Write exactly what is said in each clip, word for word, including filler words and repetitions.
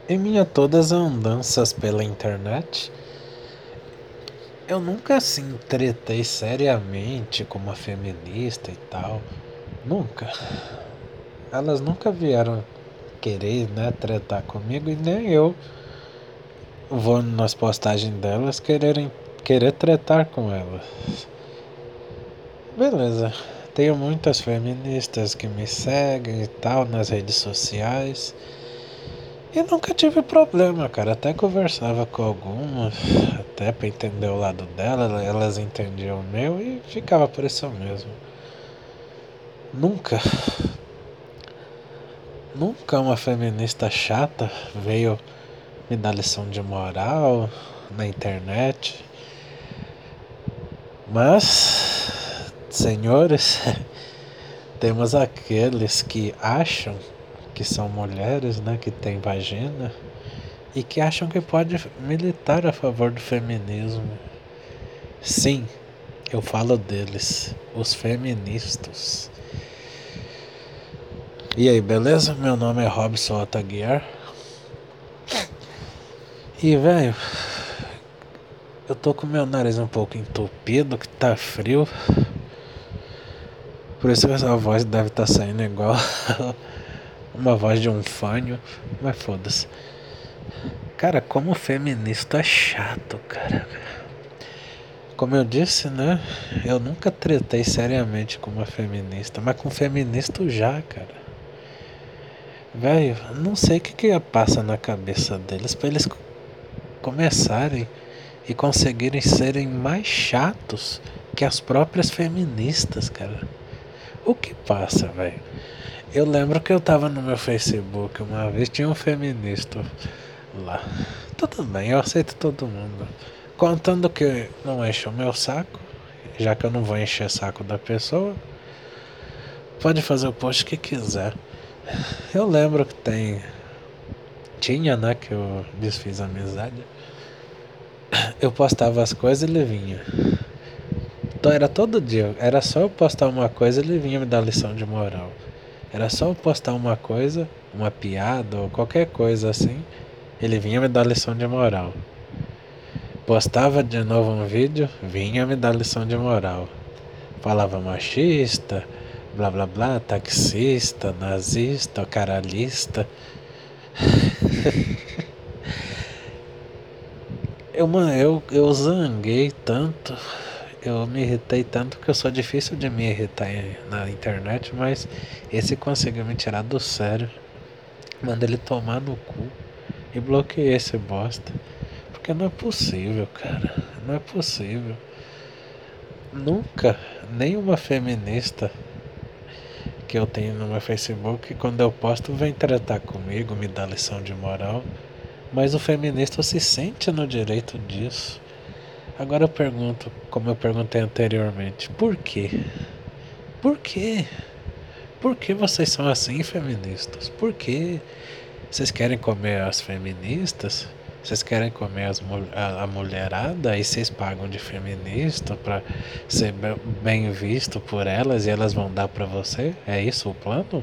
Em minha todas as andanças pela internet, eu nunca assim tretei seriamente com uma feminista e tal. Nunca. Elas nunca vieram querer, né, tretar comigo e nem eu vou nas postagens delas quererem querer tretar com elas. Beleza. Tenho muitas feministas que me seguem e tal nas redes sociais. E nunca tive problema, cara. Até conversava com algumas, até pra entender o lado dela, elas entendiam o meu e ficava por isso mesmo. Nunca, nunca uma feminista chata veio me dar lição de moral na internet. Mas, senhores, temos aqueles que acham que são mulheres, né, que têm vagina e que acham que pode militar a favor do feminismo. Sim, eu falo deles, os feministas. E aí, beleza? Meu nome é Robson Otaguiar. E, velho, eu tô com meu nariz um pouco entupido, que tá frio. Por isso que essa voz deve estar tá saindo igual uma voz de um fanho. Mas foda-se. Cara, como feminista é chato, cara. Como eu disse, né? Eu nunca tretei seriamente com uma feminista, mas com feminista já, cara. Velho, não sei o que que passa na cabeça deles pra eles começarem e conseguirem serem mais chatos que as próprias feministas, cara. O que passa, velho? Eu lembro que eu tava no meu Facebook uma vez, tinha um feminista lá. Tudo bem, eu aceito todo mundo. Contando que não enche o meu saco, já que eu não vou encher o saco da pessoa, pode fazer o post que quiser. Eu lembro que tem. Tinha, né? Que eu desfiz amizade. Eu postava as coisas e ele vinha. Então era todo dia. Era só eu postar uma coisa e ele vinha me dar lição de moral. Era só eu postar uma coisa, uma piada ou qualquer coisa assim. Ele vinha me dar lição de moral. Postava de novo um vídeo, vinha me dar lição de moral. Falava machista, blá blá blá, taxista, nazista, caralhista. Eu, mano, eu, eu zanguei tanto, eu me irritei tanto que eu sou difícil de me irritar na internet, mas esse conseguiu me tirar do sério. Manda ele tomar no cu e bloqueei esse bosta. Porque não é possível, cara. Não é possível. Nunca, nenhuma feminista que eu tenho no meu Facebook, quando eu posto, vem tratar comigo, me dá lição de moral. Mas o feminista se sente no direito disso. Agora eu pergunto, como eu perguntei anteriormente, por quê? Por quê? Por que vocês são assim, feministas? Por quê? Vocês querem comer as feministas? Vocês querem comer as, a, a mulherada e vocês pagam de feminista pra ser bem visto por elas e elas vão dar pra você? É isso o plano?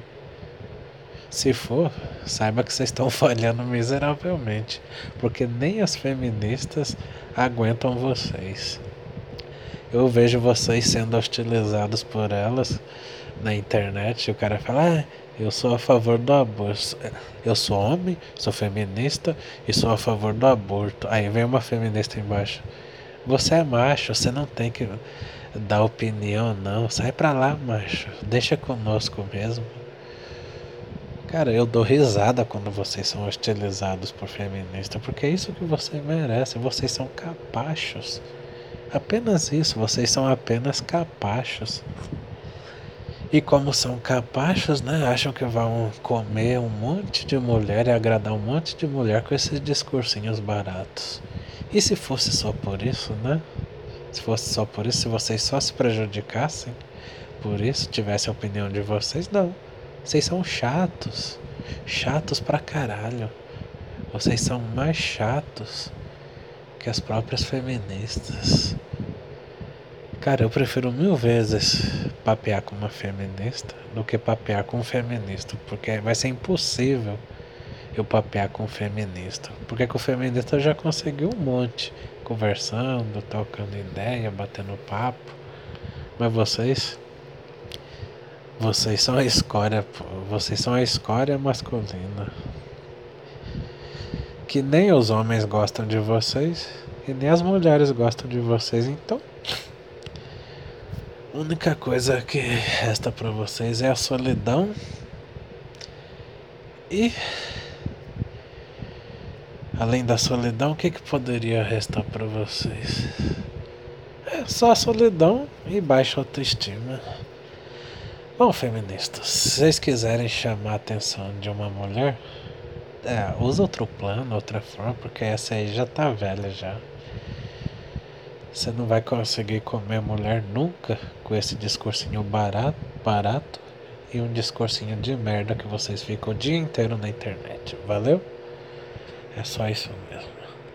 Se for, saiba que vocês estão falhando miseravelmente, porque nem as feministas aguentam vocês. Eu vejo vocês sendo hostilizados por elas na internet. E o cara fala: ah, eu sou a favor do aborto. Eu sou homem, sou feminista e sou a favor do aborto. Aí vem uma feminista embaixo: você é macho, você não tem que dar opinião, não. Sai pra lá, macho. Deixa conosco mesmo. Cara, eu dou risada quando vocês são hostilizados por feministas, porque é isso que vocês merecem. Vocês são capachos. Apenas isso, vocês são apenas capachos. E como são capachos, né? Acham que vão comer um monte de mulher e agradar um monte de mulher com esses discursinhos baratos. E se fosse só por isso, né? Se fosse só por isso, se vocês só se prejudicassem por isso, tivesse a opinião de vocês, não. Vocês são chatos. Chatos pra caralho. Vocês são mais chatos que as próprias feministas. Cara, eu prefiro mil vezes papear com uma feminista do que papear com um feminista, porque vai ser impossível eu papear com o feminista. Porque com o feminista eu já consegui um monte. Conversando, trocando ideia, batendo papo. Mas vocês. Vocês são a escória. Vocês são a escória masculina. Que nem os homens gostam de vocês. E nem as mulheres gostam de vocês. Então. A única coisa que resta pra vocês é a solidão. E. Além da solidão, o que, que poderia restar pra vocês? É só a solidão e baixa autoestima. Bom, feministas, se vocês quiserem chamar a atenção de uma mulher, é, usa outro plano, outra forma, porque essa aí já tá velha já. Você não vai conseguir comer mulher nunca com esse discursinho barato, barato e um discursinho de merda que vocês ficam o dia inteiro na internet. Valeu? É só isso mesmo.